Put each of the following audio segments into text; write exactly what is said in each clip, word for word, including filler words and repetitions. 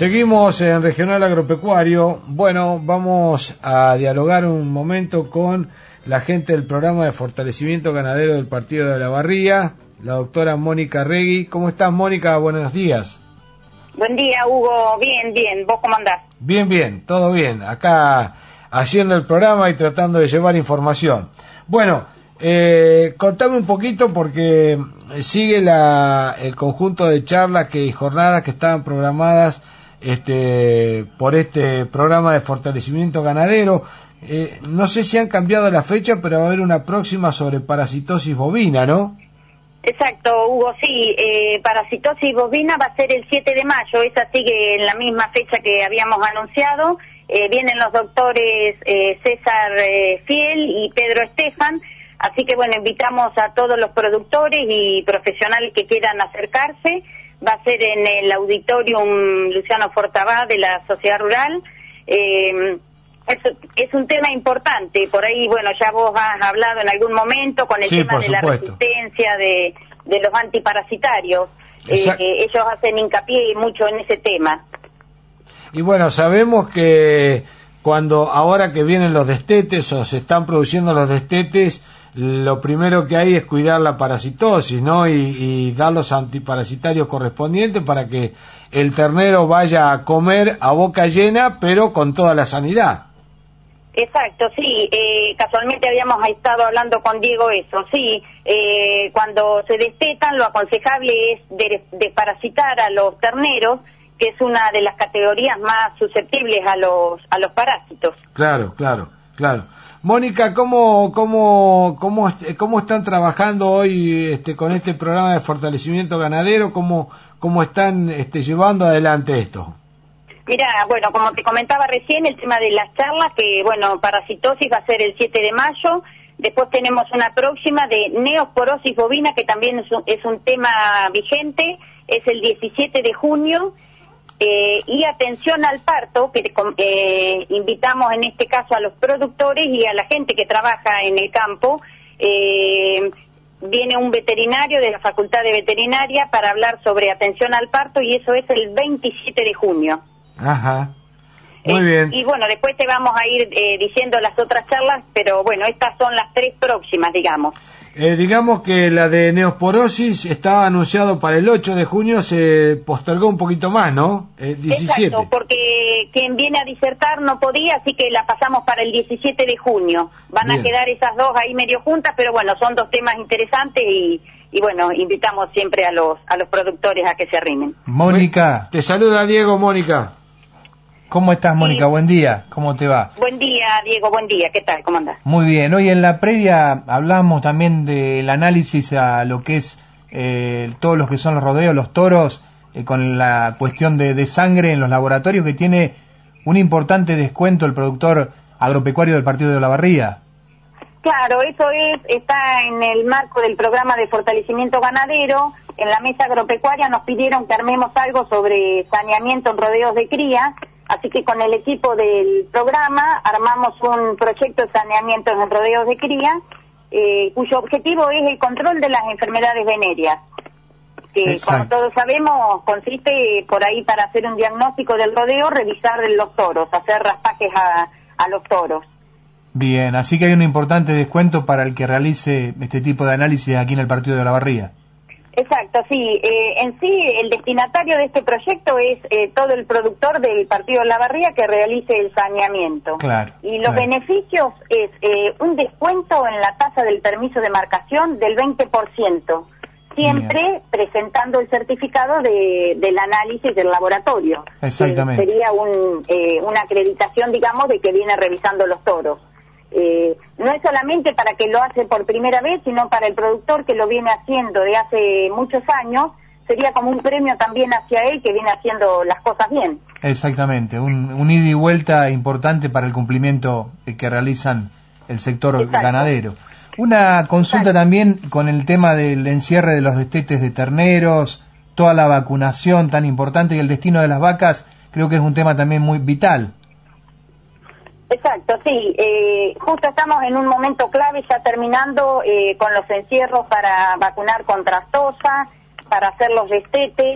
Seguimos en Regional Agropecuario. Bueno, vamos a dialogar un momento con la gente del programa de fortalecimiento ganadero del Partido de Olavarría, la doctora Mónica Regui. ¿Cómo estás, Mónica? Buenos días. Buen día, Hugo. Bien, bien. ¿Vos cómo andás? Bien, bien. Todo bien. Acá haciendo el programa y tratando de llevar información. Bueno, eh, contame un poquito porque sigue la, el conjunto de charlas que, y jornadas que estaban programadas este por este programa de fortalecimiento ganadero. Eh, no sé si han cambiado la fecha, pero va a haber una próxima sobre parasitosis bovina, ¿no? Exacto, Hugo, sí. Eh, parasitosis bovina va a ser el siete de mayo, esa sigue en la misma fecha que habíamos anunciado. Eh, vienen los doctores eh, César eh, Fiel y Pedro Estefan, así que bueno, invitamos a todos los productores y profesionales que quieran acercarse. Va a ser en el Auditorium Luciano Fortabá de la Sociedad Rural. Eh, es, es un tema importante, por ahí, bueno, ya vos has hablado en algún momento con el sí, tema de supuesto. la resistencia de, de los antiparasitarios. Eh, eh, ellos hacen hincapié mucho en ese tema. Y bueno, sabemos que cuando ahora que vienen los destetes o se están produciendo los destetes, lo primero que hay es cuidar la parasitosis, ¿no? Y, y dar los antiparasitarios correspondientes para que el ternero vaya a comer a boca llena, pero con toda la sanidad. Exacto, sí. Eh, casualmente habíamos estado hablando con Diego eso, sí. Eh, cuando se destetan, lo aconsejable es de, de parasitar a los terneros, que es una de las categorías más susceptibles a los a los parásitos. Claro, claro, claro. Mónica, ¿cómo cómo cómo cómo están trabajando hoy este con este programa de fortalecimiento ganadero? ¿Cómo cómo están este llevando adelante esto? Mira, bueno, como te comentaba recién, el tema de las charlas, que bueno, parasitosis va a ser el siete de mayo. Después tenemos una próxima de neosporosis bovina, que también es un, es un tema vigente, es el diecisiete de junio. Eh, y atención al parto, que eh, invitamos en este caso a los productores y a la gente que trabaja en el campo. Eh, viene un veterinario de la Facultad de Veterinaria para hablar sobre atención al parto, y eso es el veintisiete de junio. Ajá, muy eh, bien. Y bueno, después te vamos a ir eh, diciendo las otras charlas, pero bueno, estas son las tres próximas, digamos. Eh, digamos que la de neosporosis estaba anunciado para el ocho de junio, se postergó un poquito más, ¿no? El diecisiete. Exacto, porque quien viene a disertar no podía, así que la pasamos para el diecisiete de junio. Van Bien. a quedar esas dos ahí medio juntas, pero bueno, son dos temas interesantes y, y bueno, invitamos siempre a los a los productores a que se arrimen. Mónica. Te saluda Diego, Mónica. ¿Cómo estás, Mónica? Sí. Buen día, ¿cómo te va? Buen día, Diego, buen día, ¿qué tal? ¿Cómo andás? Muy bien, hoy en la previa hablamos también del análisis a lo que es eh, todos los que son los rodeos, los toros, eh, con la cuestión de, de sangre en los laboratorios, que tiene un importante descuento el productor agropecuario del Partido de Olavarría. Claro, eso es está en el marco del programa de fortalecimiento ganadero. En la mesa agropecuaria nos pidieron que armemos algo sobre saneamiento en rodeos de cría. Así que con el equipo del programa armamos un proyecto de saneamiento en los rodeos de cría, eh, cuyo objetivo es el control de las enfermedades venéreas, que Exacto. como todos sabemos consiste por ahí para hacer un diagnóstico del rodeo, revisar los toros, hacer raspajes a, a los toros. Bien, así que hay un importante descuento para el que realice este tipo de análisis aquí en el Partido de Olavarría. Exacto, sí. Eh, en sí, el destinatario de este proyecto es eh, todo el productor del Partido de Olavarría que realice el saneamiento. Claro. Y los claro. beneficios es eh, un descuento en la tasa del permiso de marcación del veinte por ciento, siempre Bien. presentando el certificado de, del análisis del laboratorio. Exactamente. Que sería un, eh, una acreditación, digamos, de que viene revisando los toros. Eh, no es solamente para que lo hace por primera vez, sino para el productor que lo viene haciendo de hace muchos años, sería como un premio también hacia él que viene haciendo las cosas bien. Exactamente, un, un ida y vuelta importante para el cumplimiento que realizan el sector Exacto. ganadero. Una consulta Exacto. también con el tema del encierre de los destetes de terneros, toda la vacunación tan importante y el destino de las vacas, creo que es un tema también muy vital. Exacto, sí. Eh, justo estamos en un momento clave, ya terminando eh, con los encierros para vacunar contra aftosa, para hacer los destetes.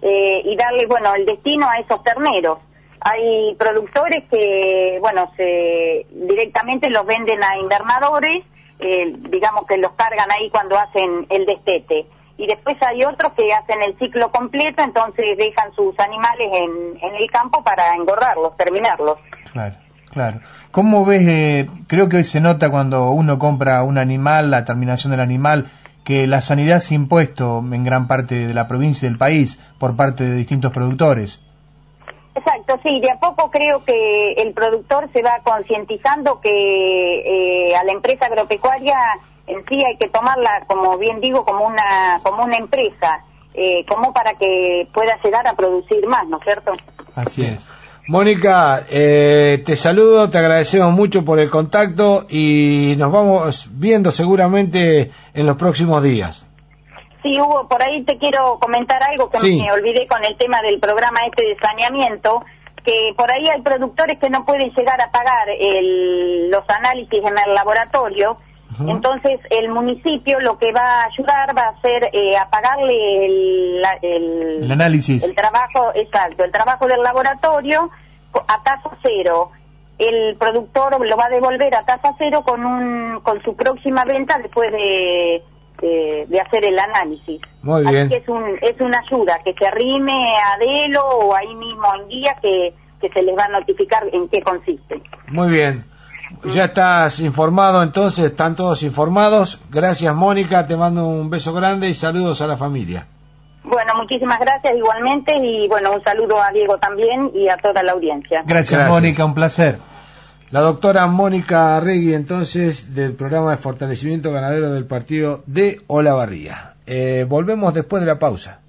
eh, y darle, bueno, el destino a esos terneros. Hay productores que, bueno, se directamente los venden a invernadores, eh, digamos que los cargan ahí cuando hacen el destete. Y después hay otros que hacen el ciclo completo, entonces dejan sus animales en, en el campo para engordarlos, terminarlos. Claro, claro. ¿Cómo ves, eh, creo que hoy se nota cuando uno compra un animal, la terminación del animal, que la sanidad se ha impuesto en gran parte de la provincia y del país por parte de distintos productores? Exacto, sí, de a poco creo que el productor se va concientizando que eh, a la empresa agropecuaria en sí hay que tomarla, como bien digo, como una como una empresa, eh, como para que pueda llegar a producir más, ¿no es cierto? Así es. Mónica, eh, te saludo, te agradecemos mucho por el contacto y nos vamos viendo seguramente en los próximos días. Sí, Hugo, por ahí te quiero comentar algo que sí. me olvidé con el tema del programa este de saneamiento, que por ahí hay productores que no pueden llegar a pagar el, los análisis en el laboratorio. Uh-huh. Entonces el municipio lo que va a ayudar va a ser eh, a pagarle el, el, el análisis, el trabajo, exacto, el trabajo del laboratorio a tasa cero. El productor lo va a devolver a tasa cero con un con su próxima venta después de de, de hacer el análisis. Muy bien. Así que es un es una ayuda que se arrime a Delo o ahí mismo en guía que que se les va a notificar en qué consiste. Muy bien. Ya estás informado, entonces, están todos informados. Gracias, Mónica, te mando un beso grande y saludos a la familia. Bueno, muchísimas gracias igualmente y bueno, un saludo a Diego también y a toda la audiencia. Gracias, gracias. Mónica, un placer. La doctora Mónica Arregui, entonces, del programa de fortalecimiento ganadero del partido de Olavarría. Eh, volvemos después de la pausa.